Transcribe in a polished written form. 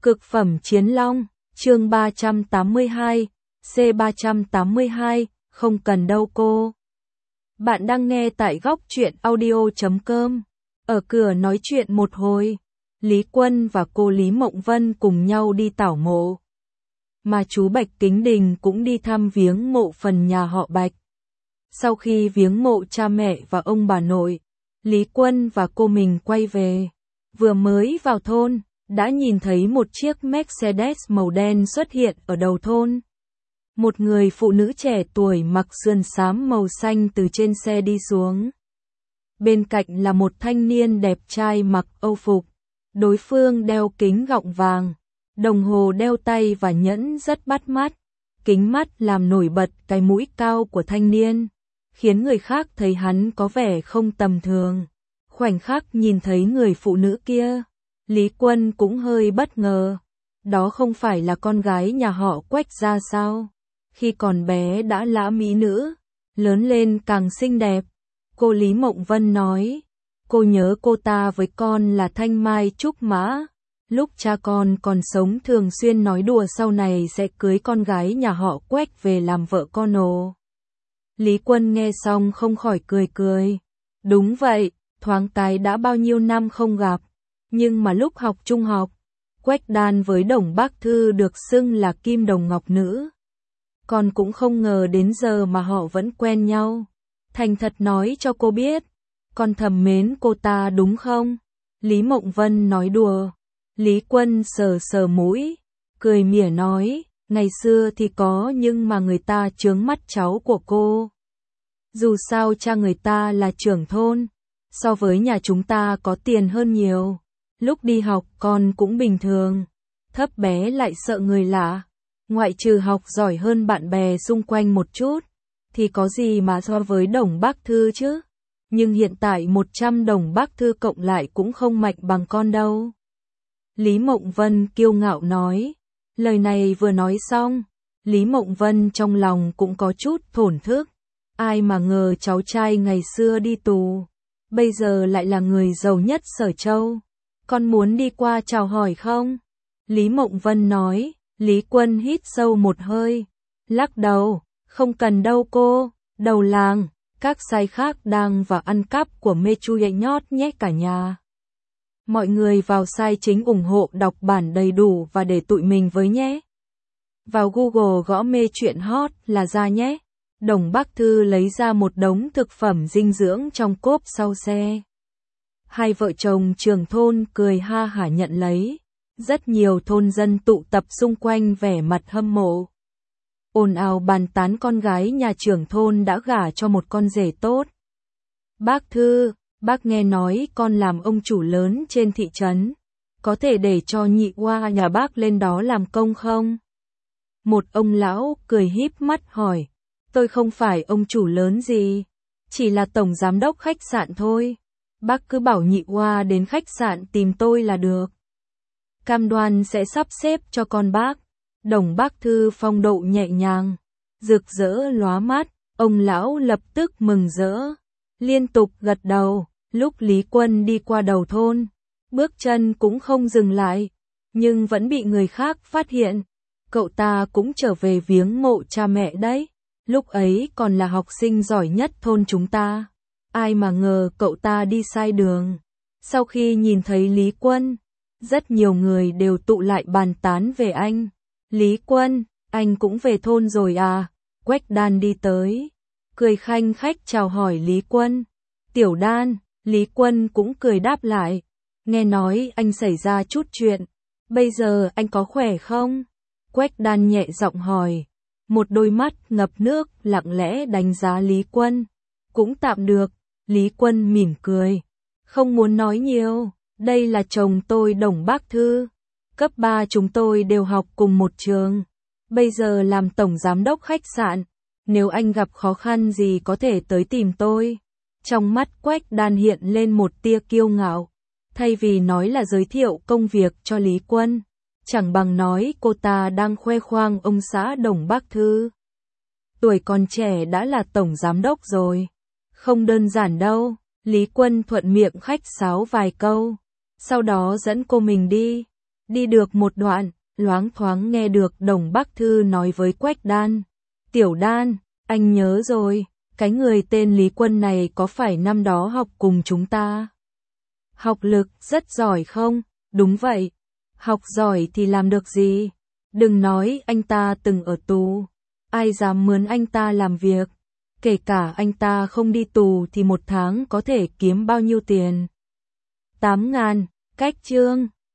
Cực phẩm chiến long, chương 382, C382, không cần đâu cô. Bạn đang nghe tại góc truyện audio.com. Ở cửa nói chuyện một hồi, Lý Quân và cô Lý Mộng Vân cùng nhau đi tảo mộ. Mà chú Bạch Kính Đình cũng đi thăm viếng mộ phần nhà họ Bạch. Sau khi viếng mộ cha mẹ và ông bà nội, Lý Quân và cô mình quay về. Vừa mới vào thôn, đã nhìn thấy một chiếc Mercedes màu đen xuất hiện ở đầu thôn. Một người phụ nữ trẻ tuổi mặc sườn xám màu xanh từ trên xe đi xuống. Bên cạnh là một thanh niên đẹp trai mặc âu phục. Đối phương đeo kính gọng vàng, đồng hồ đeo tay và nhẫn rất bắt mắt. Kính mắt làm nổi bật cái mũi cao của thanh niên, khiến người khác thấy hắn có vẻ không tầm thường. Khoảnh khắc nhìn thấy người phụ nữ kia, Lý Quân cũng hơi bất ngờ. Đó không phải là con gái nhà họ Quách ra sao? Khi còn bé đã là mỹ nữ, lớn lên càng xinh đẹp. Cô Lý Mộng Vân nói, cô nhớ cô ta với con là Thanh Mai Trúc Mã. Lúc cha con còn sống thường xuyên nói đùa sau này sẽ cưới con gái nhà họ Quách về làm vợ con ồ. Lý Quân nghe xong không khỏi cười cười. Đúng vậy, thoáng cái đã bao nhiêu năm không gặp. Nhưng mà lúc học trung học, Quách Đan với Đồng Bác Thư được xưng là kim đồng ngọc nữ. Con cũng không ngờ đến giờ mà họ vẫn quen nhau. Thành thật nói cho cô biết, con thầm mến cô ta đúng không? Lý Mộng Vân nói đùa. Lý Quân sờ sờ mũi, cười mỉa nói, ngày xưa thì có nhưng mà người ta chướng mắt cháu của cô. Dù sao cha người ta là trưởng thôn, so với nhà chúng ta có tiền hơn nhiều. Lúc đi học con cũng bình thường, thấp bé lại sợ người lạ. Ngoại trừ học giỏi hơn bạn bè xung quanh một chút, thì có gì mà so với Đồng Bác Thư chứ. Nhưng hiện tại 100 Đồng Bác Thư cộng lại cũng không mạnh bằng con đâu. Lý Mộng Vân kiêu ngạo nói. Lời này vừa nói xong, Lý Mộng Vân trong lòng cũng có chút thổn thức. Ai mà ngờ cháu trai ngày xưa đi tù, bây giờ lại là người giàu nhất Sở Châu. Con muốn đi qua chào hỏi không? Lý Mộng Vân nói. Lý Quân hít sâu một hơi, lắc đầu, không cần đâu cô. Đầu làng, các sai khác đang vào ăn cắp của mê chu nhót nhé cả nhà. Mọi người vào sai chính ủng hộ đọc bản đầy đủ và để tụi mình với nhé. Vào Google gõ mê chuyện hot là ra nhé. Đồng Bác Thư lấy ra một đống thực phẩm dinh dưỡng trong cốp sau xe. Hai vợ chồng trưởng thôn cười ha hả nhận lấy. Rất nhiều thôn dân tụ tập xung quanh vẻ mặt hâm mộ. Ồn ào bàn tán con gái nhà trưởng thôn đã gả cho một con rể tốt. Bác Thư, bác nghe nói con làm ông chủ lớn trên thị trấn. Có thể để cho nhị oa nhà bác lên đó làm công không? Một ông lão cười híp mắt hỏi. Tôi không phải ông chủ lớn gì, chỉ là tổng giám đốc khách sạn thôi. Bác cứ bảo nhị oa đến khách sạn tìm tôi là được. Cam đoan sẽ sắp xếp cho con bác. Đồng Bác Thư phong độ nhẹ nhàng, rực rỡ lóa mắt, ông lão lập tức mừng rỡ, liên tục gật đầu. Lúc Lý Quân đi qua đầu thôn, bước chân cũng không dừng lại, nhưng vẫn bị người khác phát hiện. Cậu ta cũng trở về viếng mộ cha mẹ đấy, lúc ấy còn là học sinh giỏi nhất thôn chúng ta. Ai mà ngờ cậu ta đi sai đường. Sau khi nhìn thấy Lý Quân, rất nhiều người đều tụ lại bàn tán về anh. Lý Quân, anh cũng về thôn rồi à? Quách Đan đi tới, cười khanh khách chào hỏi Lý Quân. Tiểu Đan, Lý Quân cũng cười đáp lại. Nghe nói anh xảy ra chút chuyện, bây giờ anh có khỏe không? Quách Đan nhẹ giọng hỏi, một đôi mắt ngập nước lặng lẽ đánh giá Lý Quân. Cũng tạm được, Lý Quân mỉm cười, không muốn nói nhiều. Đây là chồng tôi Đồng Bác Thư. Cấp 3 chúng tôi đều học cùng một trường. Bây giờ làm tổng giám đốc khách sạn. Nếu anh gặp khó khăn gì có thể tới tìm tôi. Trong mắt Quách Đan hiện lên một tia kiêu ngạo. Thay vì nói là giới thiệu công việc cho Lý Quân, chẳng bằng nói cô ta đang khoe khoang ông xã Đồng Bác Thư. Tuổi còn trẻ đã là tổng giám đốc rồi. Không đơn giản đâu. Lý Quân thuận miệng khách sáo vài câu. Sau đó dẫn cô mình đi. Đi được một đoạn, loáng thoáng nghe được Đồng Bắc Thư nói với Quách Đan. Tiểu Đan, anh nhớ rồi, cái người tên Lý Quân này có phải năm đó học cùng chúng ta? Học lực rất giỏi không? Đúng vậy. Học giỏi thì làm được gì? Đừng nói anh ta từng ở tù. Ai dám mướn anh ta làm việc? Kể cả anh ta không đi tù thì một tháng có thể kiếm bao nhiêu tiền? 8.000, cách chương.